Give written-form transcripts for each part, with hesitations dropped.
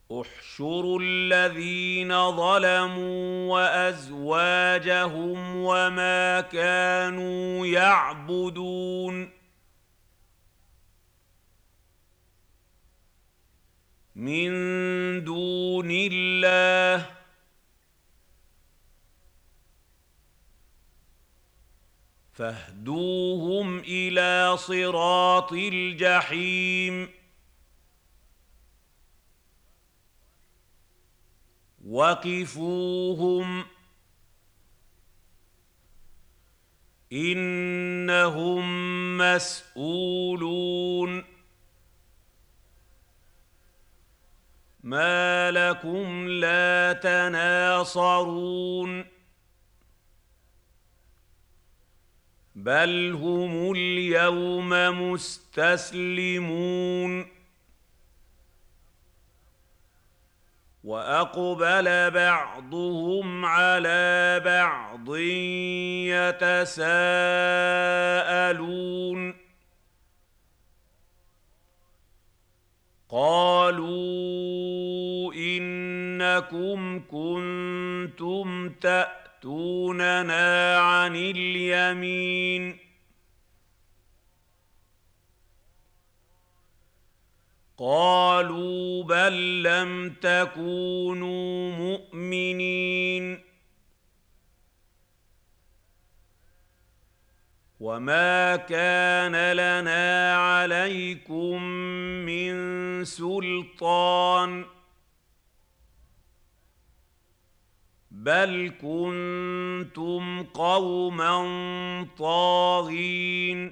احشروا الذين ظلموا وأزواجهم وما كانوا يعبدون من دون الله فاهدوهم إلى صراط الجحيم وقفوهم إنهم مسئولون ما لكم لا تناصرون بل هم اليوم مستسلمون وأقبل بعضهم على بعض يتساءلون قالوا إنكم كنتم تأتوننا عن اليمين قالوا بل لم تكونوا مؤمنين وما كان لنا عليكم من سلطان بل كنتم قوما طاغين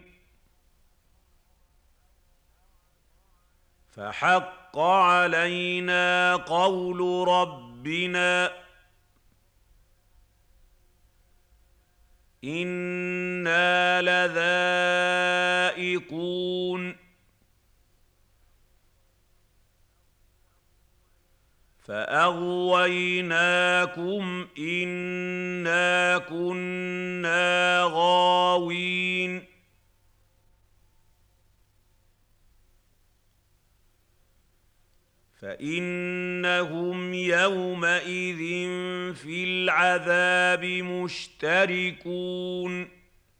فحق علينا قول ربنا إنا لذائقون فأغويناكم إنا كنا غاوين فإنهم يومئذ في العذاب مشتركون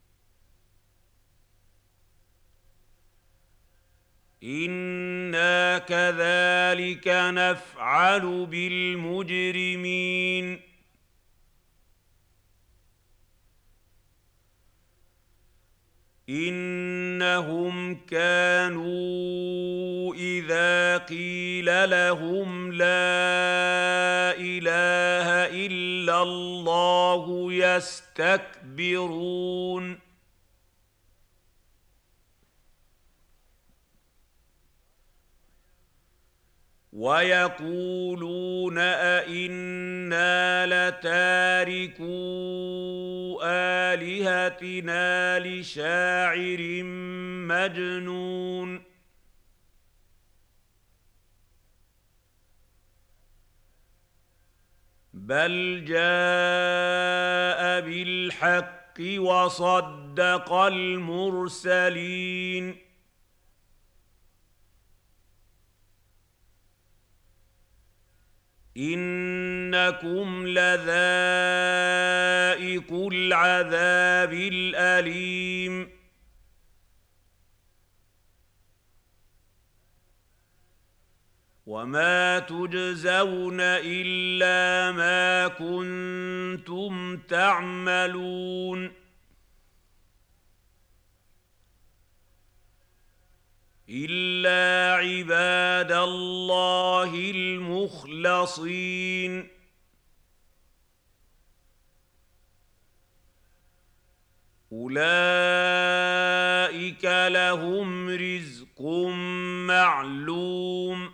إنا كذلك نفعل بالمجرمين إنهم كانوا إذا قيل لهم لا إله إلا الله يستكبرون ويقولون أئنا لتاركو آلهتنا لشاعر مجنون بل جاء بالحق وصدق المرسلين إنكم لذائقو العذاب الأليم وما تجزون إلا ما كنتم تعملون إلا عباد الله المخلصين أولئك لهم رزق معلوم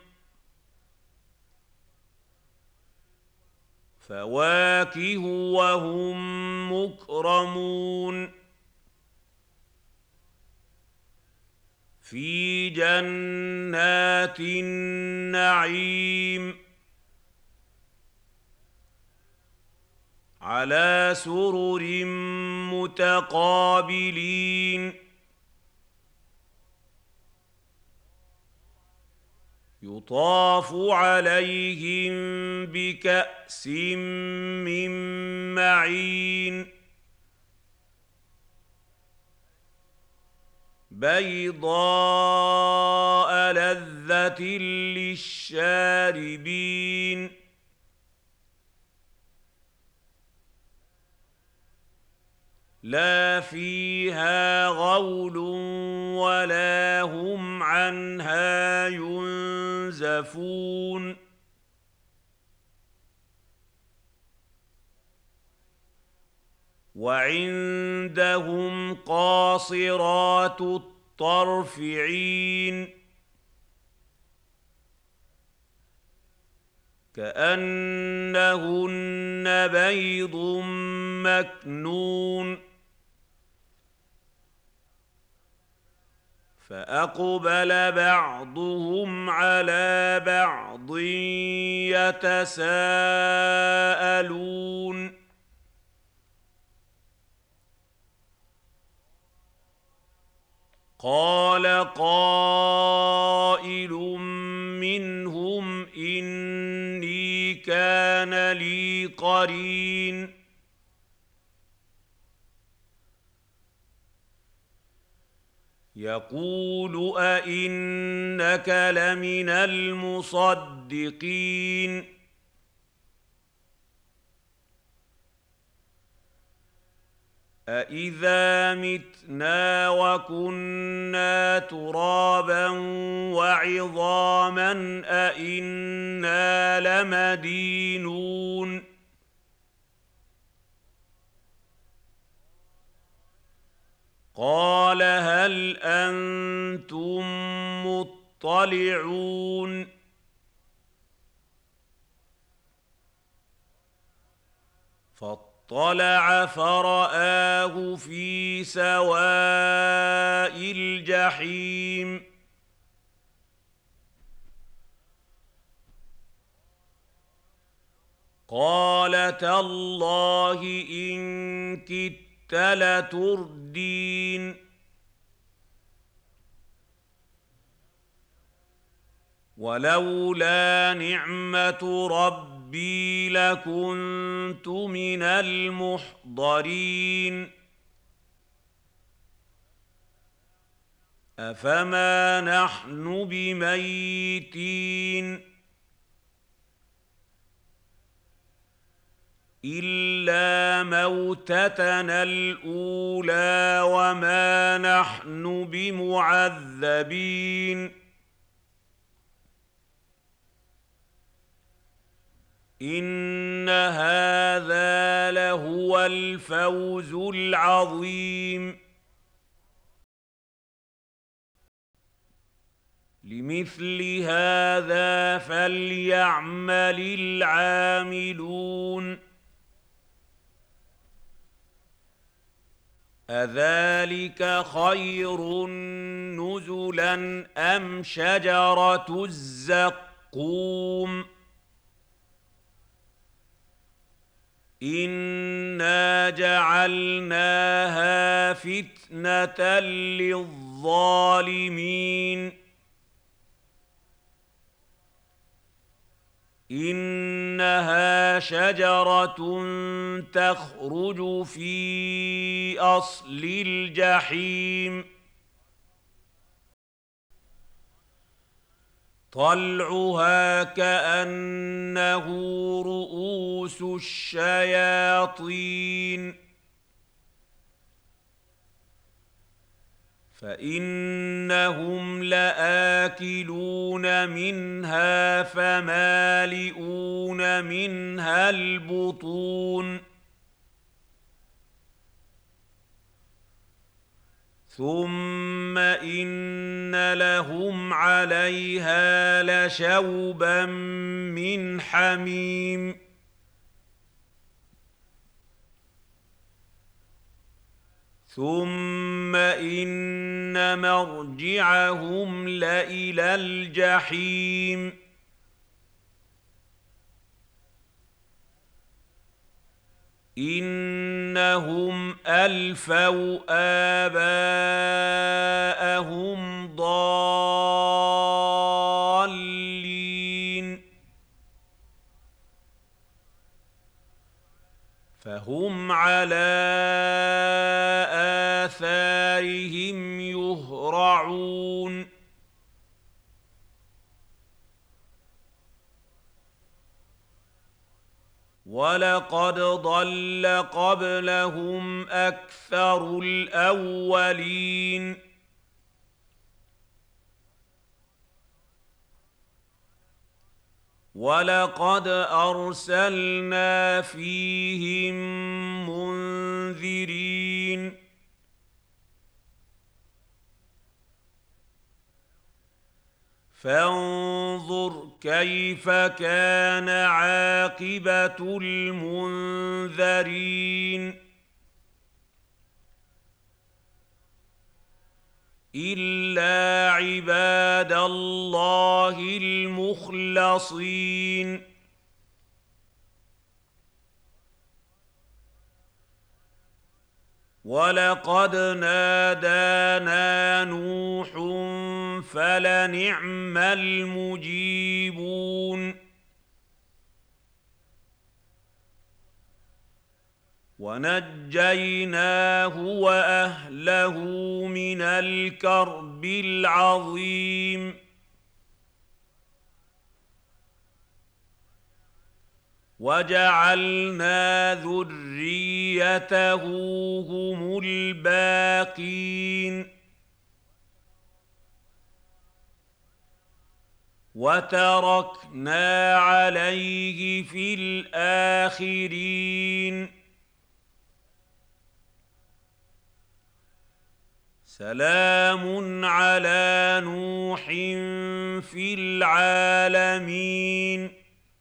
فواكه وهم مكرمون في جنات النعيم على سرر متقابلين يطاف عليهم بكأس من معين بيضاء لذة للشاربين لا فيها غول ولا هم عنها ينزفون وعندهم قاصرات الطرف عين كأنهن بيض مكنون فأقبل بعضهم على بعض يتساءلون قال قائل منهم إني كان لي قرين يقول أئنك لمن المصدقين أإذا متنا وكنا ترابا وعظاما أإنا لمدينون قال هل أنتم مطلعون فاطلع فرآه في سواء الجحيم قال تالله إن كدت لتردين ولولا نعمة ربي لكنت من المحضرين أفما نحن بميتين إلا موتتنا الأولى وما نحن بمعذبين إن هذا لهو الفوز العظيم لمثل هذا فليعمل العاملون أذلك خير نزلا أم شجرة الزقوم إنا جعلناها فتنة للظالمين إنها شجرة تخرج في أصل الجحيم طلعها كأنه رؤوس الشياطين فإنهم لآكلون منها فمالئون منها البطون ثم إن لهم عليها لشوبا من حميم ثم إن مرجعهم لإلى الجحيم إنهم ألفوا آباءهم ضالين فهم على آثارهم يهرعون ولقد ضل قبلهم أكثر الأولين ولقد أرسلنا فيهم منذرين فانظر كيف كان عاقبة المنذرين إلا عباد الله المخلصين ولقد نادانا نوح فلنعم المجيبون ونجيناه وأهله من الكرب العظيم وجعلنا ذريته هم الباقين وتركنا عليه في الآخرين سلام على نوح في العالمين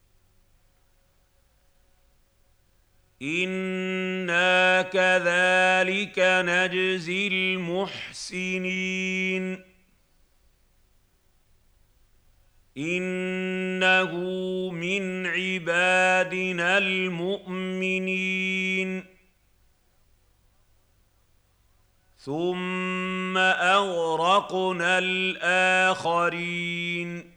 إنا كذلك نجزي المحسنين إنه من عبادنا المؤمنين ثم أغرقنا الآخرين